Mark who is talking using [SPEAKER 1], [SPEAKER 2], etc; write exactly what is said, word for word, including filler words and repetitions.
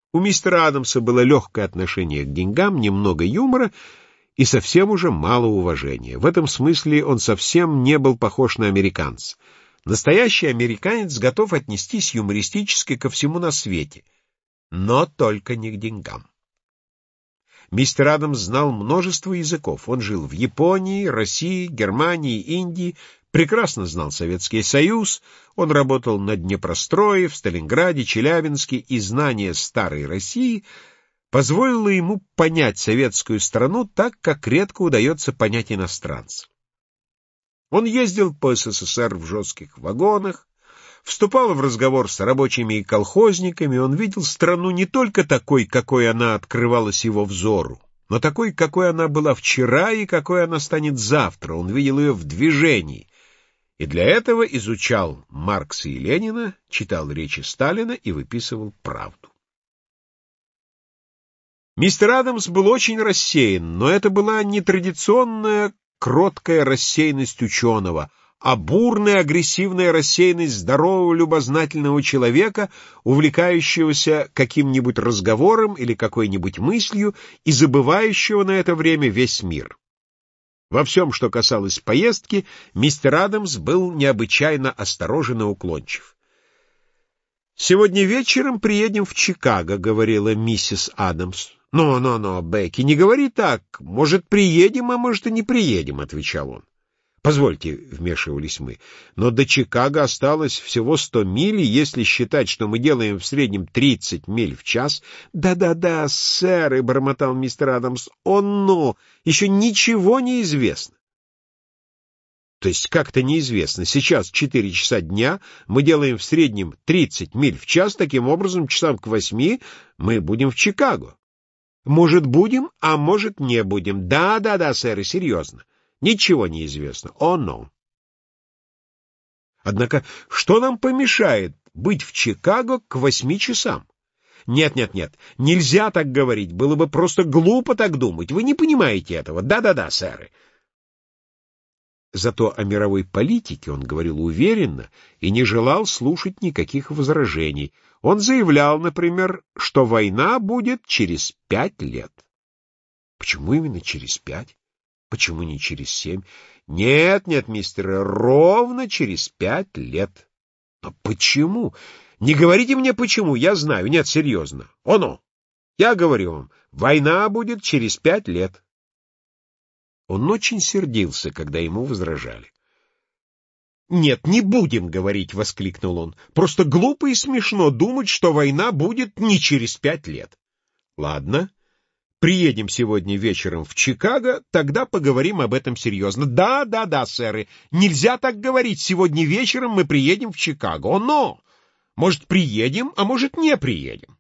[SPEAKER 1] У мистера Адамса было легкое отношение к деньгам, немного юмора и совсем уже мало уважения. В этом смысле он совсем не был похож на американца. Настоящий американец готов отнестись юмористически ко всему на свете, но только не к деньгам. Мистер Адамс знал множество языков. Он жил в Японии, России, Германии, Индии, прекрасно знал Советский Союз, он работал на Днепрострое, в Сталинграде, Челябинске, и знание старой России позволило ему понять советскую страну так, как редко удается понять иностранцам. Он ездил по СССР в жестких вагонах, вступал в разговор с рабочими и колхозниками, он видел страну не только такой, какой она открывалась его взору, но такой, какой она была вчера и какой она станет завтра. Он видел ее в движении, и для этого изучал Маркса и Ленина, читал речи Сталина и выписывал правду. Мистер Адамс был очень рассеян, но это была не традиционная кроткая рассеянность ученого, а бурная агрессивная рассеянность здорового любознательного человека, увлекающегося каким-нибудь разговором или какой-нибудь мыслью и забывающего на это время весь мир. Во всем, что касалось поездки, мистер Адамс был необычайно осторожен и уклончив. «Сегодня вечером приедем в Чикаго», — говорила миссис Адамс. «Но-но-но, Бекки, не говори так. Может, приедем, а может, и не приедем», — отвечал он. «Позвольте», — вмешивались мы, — «но до Чикаго осталось всего сто миль, и если считать, что мы делаем в среднем тридцать миль в час...» «Да-да-да, сэр», — и бормотал мистер Адамс, — «о, но! Еще ничего не известно». «То есть как-то неизвестно. Сейчас четыре часа дня, мы делаем в среднем тридцать миль в час, таким образом, часам к восьми мы будем в Чикаго». «Может, будем, а может, не будем. Да-да-да, сэр, и серьезно. Ничего не известно. О, но!» Однако, что нам помешает быть в Чикаго к восьми часам? Нет-нет-нет, нельзя так говорить, было бы просто глупо так думать. Вы не понимаете этого. Да-да-да, сэры. Зато о мировой политике он говорил уверенно и не желал слушать никаких возражений. Он заявлял, например, что война будет через пять лет. Почему именно через пять? Почему не через семь? Нет, нет, мистер, ровно через пять лет. Но почему? Не говорите мне почему, я знаю. Нет, серьезно. Оно. Я говорю вам, война будет через пять лет. Он очень сердился, когда ему возражали. «Нет, не будем говорить», — воскликнул он. «Просто глупо и смешно думать, что война будет не через пять лет». «Ладно. Приедем сегодня вечером в Чикаго, тогда поговорим об этом серьезно». «Да, да, да, сэры, нельзя так говорить. Сегодня вечером мы приедем в Чикаго. Но! Может, приедем, а может, не приедем».